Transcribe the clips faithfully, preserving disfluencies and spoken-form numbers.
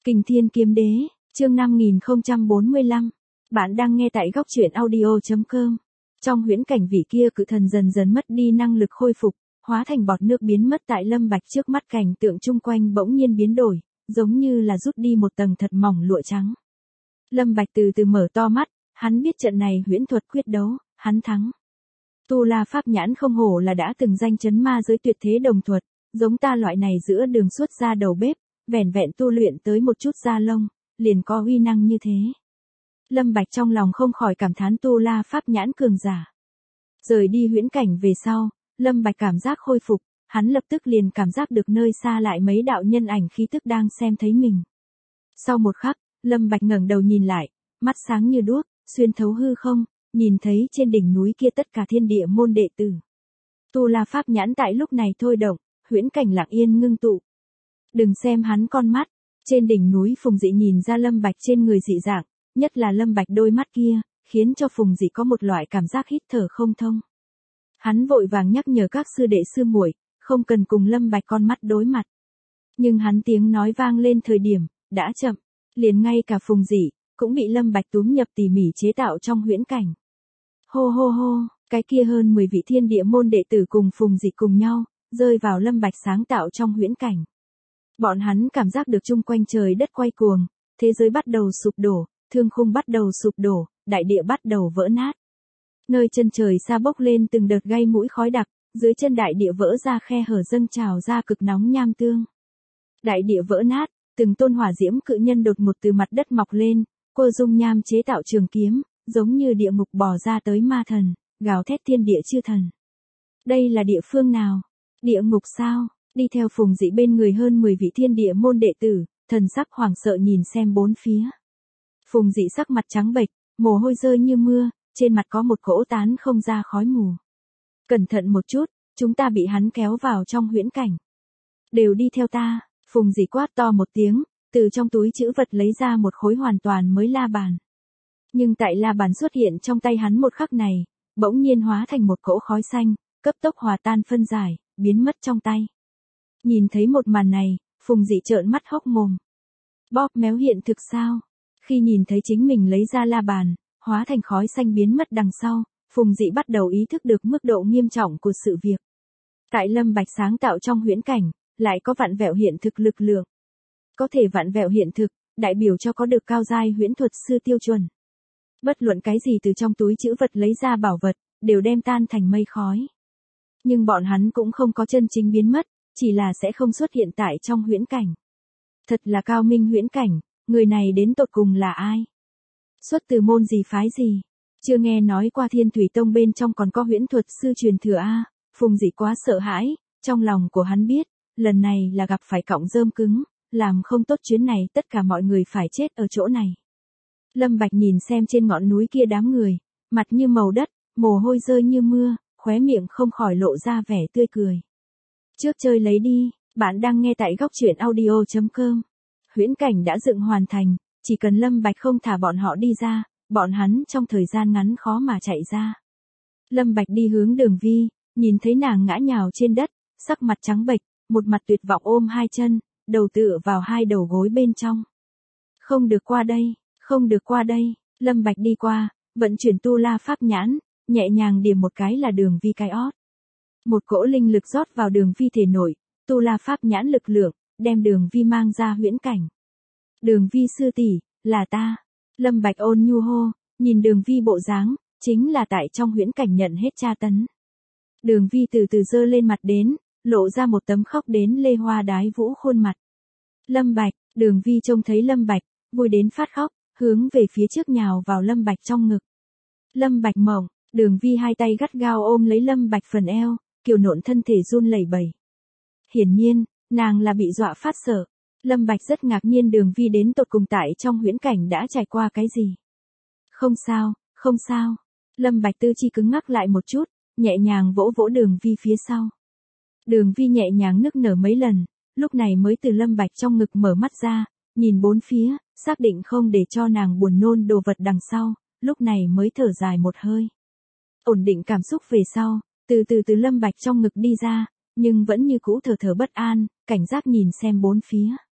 Kình Thiên Kiếm Đế, chương năm nghìn không trăm bốn mươi lăm. Bạn đang nghe tại góc truyện audio chấm com. Trong huyễn cảnh vị kia cự thần dần dần mất đi năng lực khôi phục, hóa thành bọt nước biến mất tại Lâm Bạch trước mắt, cảnh tượng chung quanh bỗng nhiên biến đổi, giống như là rút đi một tầng thật mỏng lụa trắng. Lâm Bạch từ từ mở to mắt, hắn biết trận này huyễn thuật quyết đấu, hắn thắng. Tu La Pháp Nhãn không hổ là đã từng danh chấn ma giới tuyệt thế đồng thuật, giống ta loại này giữa đường xuất ra đầu bếp, vẻn vẹn tu luyện tới một chút da lông, liền có uy năng như thế. Lâm Bạch trong lòng không khỏi cảm thán Tu La Pháp Nhãn cường giả. Rời đi huyễn cảnh về sau, Lâm Bạch cảm giác khôi phục, hắn lập tức liền cảm giác được nơi xa lại mấy đạo nhân ảnh khí tức đang xem thấy mình. Sau một khắc, Lâm Bạch ngẩng đầu nhìn lại, mắt sáng như đuốc, xuyên thấu hư không, nhìn thấy trên đỉnh núi kia tất cả thiên địa môn đệ tử. Tu La Pháp Nhãn tại lúc này thôi động, huyễn cảnh lặng yên ngưng tụ. Đừng xem hắn con mắt, trên đỉnh núi Phùng Dị nhìn ra Lâm Bạch trên người dị dạng, nhất là Lâm Bạch đôi mắt kia, khiến cho Phùng Dị có một loại cảm giác hít thở không thông. Hắn vội vàng nhắc nhở các sư đệ sư muội, không cần cùng Lâm Bạch con mắt đối mặt. Nhưng hắn tiếng nói vang lên thời điểm, đã chậm, liền ngay cả Phùng Dị cũng bị Lâm Bạch túm nhập tỉ mỉ chế tạo trong huyễn cảnh. Hô hô hô, cái kia hơn mười vị thiên địa môn đệ tử cùng Phùng Dị cùng nhau, rơi vào Lâm Bạch sáng tạo trong huyễn cảnh. Bọn hắn cảm giác được chung quanh trời đất quay cuồng, thế giới bắt đầu sụp đổ, thương khung bắt đầu sụp đổ, đại địa bắt đầu vỡ nát. Nơi chân trời xa bốc lên từng đợt gây mũi khói đặc, dưới chân đại địa vỡ ra khe hở dâng trào ra cực nóng nham tương. Đại địa vỡ nát, từng tôn hỏa diễm cự nhân đột ngột từ mặt đất mọc lên, cô dung nham chế tạo trường kiếm, giống như địa ngục bò ra tới ma thần, gào thét thiên địa chư thần. Đây là địa phương nào? Địa ngục sao? Đi theo Phùng Dị bên người hơn mười vị thiên địa môn đệ tử, thần sắc hoảng sợ nhìn xem bốn phía. Phùng Dị sắc mặt trắng bệch, mồ hôi rơi như mưa, trên mặt có một cỗ tán không ra khói mù. Cẩn thận một chút, chúng ta bị hắn kéo vào trong huyễn cảnh. Đều đi theo ta, Phùng Dị quát to một tiếng, từ trong túi trữ vật lấy ra một khối hoàn toàn mới la bàn. Nhưng tại la bàn xuất hiện trong tay hắn một khắc này, bỗng nhiên hóa thành một cỗ khói xanh, cấp tốc hòa tan phân giải, biến mất trong tay. Nhìn thấy một màn này, Phùng Dị trợn mắt hốc mồm. Bóp méo hiện thực sao? Khi nhìn thấy chính mình lấy ra la bàn, hóa thành khói xanh biến mất đằng sau, Phùng Dị bắt đầu ý thức được mức độ nghiêm trọng của sự việc. Tại Lâm Bạch sáng tạo trong huyễn cảnh, lại có vặn vẹo hiện thực lực lượng. Có thể vặn vẹo hiện thực, đại biểu cho có được cao giai huyễn thuật sư tiêu chuẩn. Bất luận cái gì từ trong túi trữ vật lấy ra bảo vật, đều đem tan thành mây khói. Nhưng bọn hắn cũng không có chân chính biến mất, chỉ là sẽ không xuất hiện tại trong huyễn cảnh. Thật là cao minh huyễn cảnh, người này đến tột cùng là ai? Xuất từ môn gì phái gì? Chưa nghe nói qua Thiên Thủy Tông bên trong còn có huyễn thuật sư truyền thừa a. Phùng Dị quá sợ hãi, trong lòng của hắn biết, lần này là gặp phải cọng rơm cứng, làm không tốt chuyến này tất cả mọi người phải chết ở chỗ này. Lâm Bạch nhìn xem trên ngọn núi kia đám người, mặt như màu đất, mồ hôi rơi như mưa, khóe miệng không khỏi lộ ra vẻ tươi cười. Trước chơi lấy đi, bạn đang nghe tại góc truyện audio chấm com. Huyễn cảnh đã dựng hoàn thành, chỉ cần Lâm Bạch không thả bọn họ đi ra, bọn hắn trong thời gian ngắn khó mà chạy ra. Lâm Bạch đi hướng Đường Vi, nhìn thấy nàng ngã nhào trên đất, sắc mặt trắng bệch, một mặt tuyệt vọng ôm hai chân, đầu tựa vào hai đầu gối bên trong. Không được qua đây, không được qua đây, Lâm Bạch đi qua, vận chuyển Tu La Pháp Nhãn, nhẹ nhàng điểm một cái là Đường Vi cái ót. Một cỗ linh lực rót vào Đường Vi thể nội, Tu La Pháp Nhãn lực lượng, đem Đường Vi mang ra huyễn cảnh. Đường Vi sư tỷ, là ta. Lâm Bạch ôn nhu hô, nhìn Đường Vi bộ dáng, chính là tại trong huyễn cảnh nhận hết tra tấn. Đường Vi từ từ giơ lên mặt đến, lộ ra một tấm khóc đến lê hoa đái vũ khuôn mặt. Lâm Bạch, Đường Vi trông thấy Lâm Bạch, vui đến phát khóc, hướng về phía trước nhào vào Lâm Bạch trong ngực. Lâm Bạch mộng, Đường Vi hai tay gắt gao ôm lấy Lâm Bạch phần eo, kiều nộn thân thể run lẩy bẩy. Hiển nhiên, nàng là bị dọa phát sợ. Lâm Bạch rất ngạc nhiên Đường Vi đến tột cùng tại trong huyễn cảnh đã trải qua cái gì. Không sao, không sao. Lâm Bạch tư chi cứng ngắc lại một chút, nhẹ nhàng vỗ vỗ Đường Vi phía sau. Đường Vi nhẹ nhàng nức nở mấy lần, lúc này mới từ Lâm Bạch trong ngực mở mắt ra, nhìn bốn phía, xác định không để cho nàng buồn nôn đồ vật đằng sau, lúc này mới thở dài một hơi. Ổn định cảm xúc về sau, từ từ từ Lâm Bạch trong ngực đi ra, nhưng vẫn như cũ thở thở bất an, cảnh giác nhìn xem bốn phía.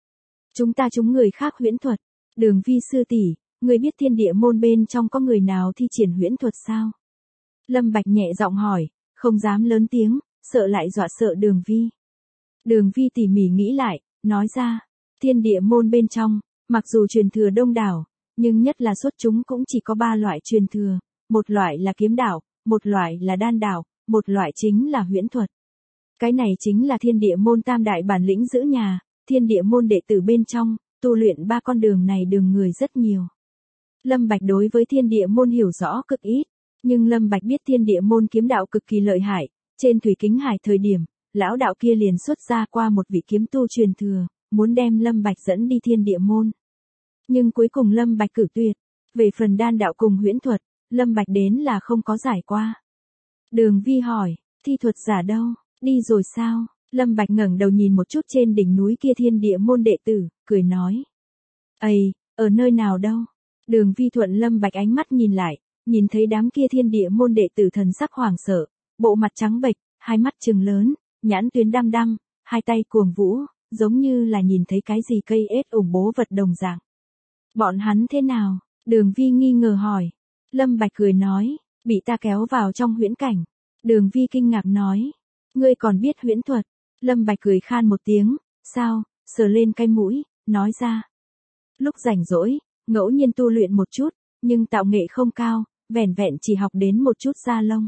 Chúng ta trúng người khác huyễn thuật. Đường Vi sư tỷ, người biết thiên địa môn bên trong có người nào thi triển huyễn thuật sao? Lâm Bạch nhẹ giọng hỏi, không dám lớn tiếng, sợ lại dọa sợ Đường Vi. Đường Vi tỉ mỉ nghĩ lại, nói ra, thiên địa môn bên trong, mặc dù truyền thừa đông đảo, nhưng nhất là xuất chúng cũng chỉ có ba loại truyền thừa, một loại là kiếm đạo, một loại là đan đạo, một loại chính là huyễn thuật. Cái này chính là thiên địa môn tam đại bản lĩnh giữ nhà, thiên địa môn đệ tử bên trong, tu luyện ba con đường này đường người rất nhiều. Lâm Bạch đối với thiên địa môn hiểu rõ cực ít, nhưng Lâm Bạch biết thiên địa môn kiếm đạo cực kỳ lợi hại, trên Thủy Kính Hải thời điểm, lão đạo kia liền xuất ra qua một vị kiếm tu truyền thừa, muốn đem Lâm Bạch dẫn đi thiên địa môn. Nhưng cuối cùng Lâm Bạch cử tuyệt, về phần đan đạo cùng huyễn thuật, Lâm Bạch đến là không có giải qua. Đường Vi hỏi, thi thuật giả đâu, đi rồi sao? Lâm Bạch ngẩng đầu nhìn một chút trên đỉnh núi kia thiên địa môn đệ tử, cười nói. Ây, ở nơi nào đâu? Đường Vi thuận Lâm Bạch ánh mắt nhìn lại, nhìn thấy đám kia thiên địa môn đệ tử thần sắc hoảng sợ, bộ mặt trắng bệch, hai mắt trừng lớn, nhãn tuyến đăm đăm, hai tay cuồng vũ, giống như là nhìn thấy cái gì cây ết ủng bố vật đồng dạng. Bọn hắn thế nào? Đường Vi nghi ngờ hỏi. Lâm Bạch cười nói, bị ta kéo vào trong huyễn cảnh. Đường Vi kinh ngạc nói, ngươi còn biết huyễn thuật? Lâm Bạch cười khan một tiếng, sao, sờ lên cái mũi, nói ra. Lúc rảnh rỗi, ngẫu nhiên tu luyện một chút, nhưng tạo nghệ không cao, vẻn vẹn chỉ học đến một chút da lông.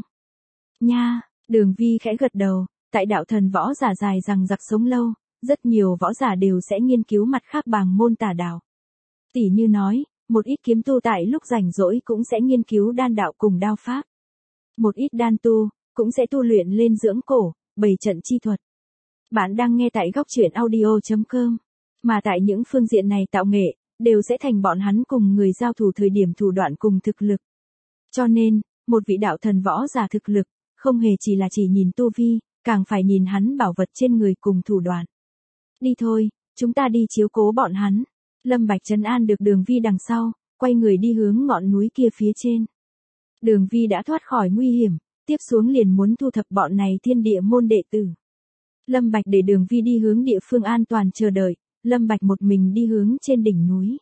Nha, Đường Vi khẽ gật đầu, tại đạo thần võ giả dài rằng giặc sống lâu, rất nhiều võ giả đều sẽ nghiên cứu mặt khác bàng môn tà đạo. Tỷ như nói, một ít kiếm tu tại lúc rảnh rỗi cũng sẽ nghiên cứu đan đạo cùng đao pháp. Một ít đan tu, cũng sẽ tu luyện lên dưỡng cổ, bày trận chi thuật. Bạn đang nghe tại góc truyện audio chấm com, mà tại những phương diện này tạo nghệ, đều sẽ thành bọn hắn cùng người giao thủ thời điểm thủ đoạn cùng thực lực. Cho nên, một vị đạo thần võ giả thực lực, không hề chỉ là chỉ nhìn tu vi, càng phải nhìn hắn bảo vật trên người cùng thủ đoạn. Đi thôi, chúng ta đi chiếu cố bọn hắn. Lâm Bạch trấn an được Đường Vi đằng sau, quay người đi hướng ngọn núi kia phía trên. Đường Vi đã thoát khỏi nguy hiểm, tiếp xuống liền muốn thu thập bọn này thiên địa môn đệ tử. Lâm Bạch để Đường Vi đi hướng địa phương an toàn chờ đợi, Lâm Bạch một mình đi hướng trên đỉnh núi.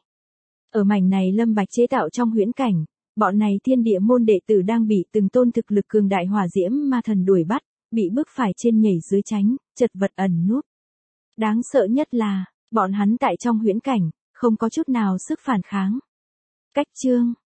Ở mảnh này Lâm Bạch chế tạo trong huyễn cảnh, bọn này thiên địa môn đệ tử đang bị từng tôn thực lực cường đại hỏa diễm ma thần đuổi bắt, bị bức phải trên nhảy dưới tránh, chật vật ẩn núp. Đáng sợ nhất là, bọn hắn tại trong huyễn cảnh, không có chút nào sức phản kháng. Cách chương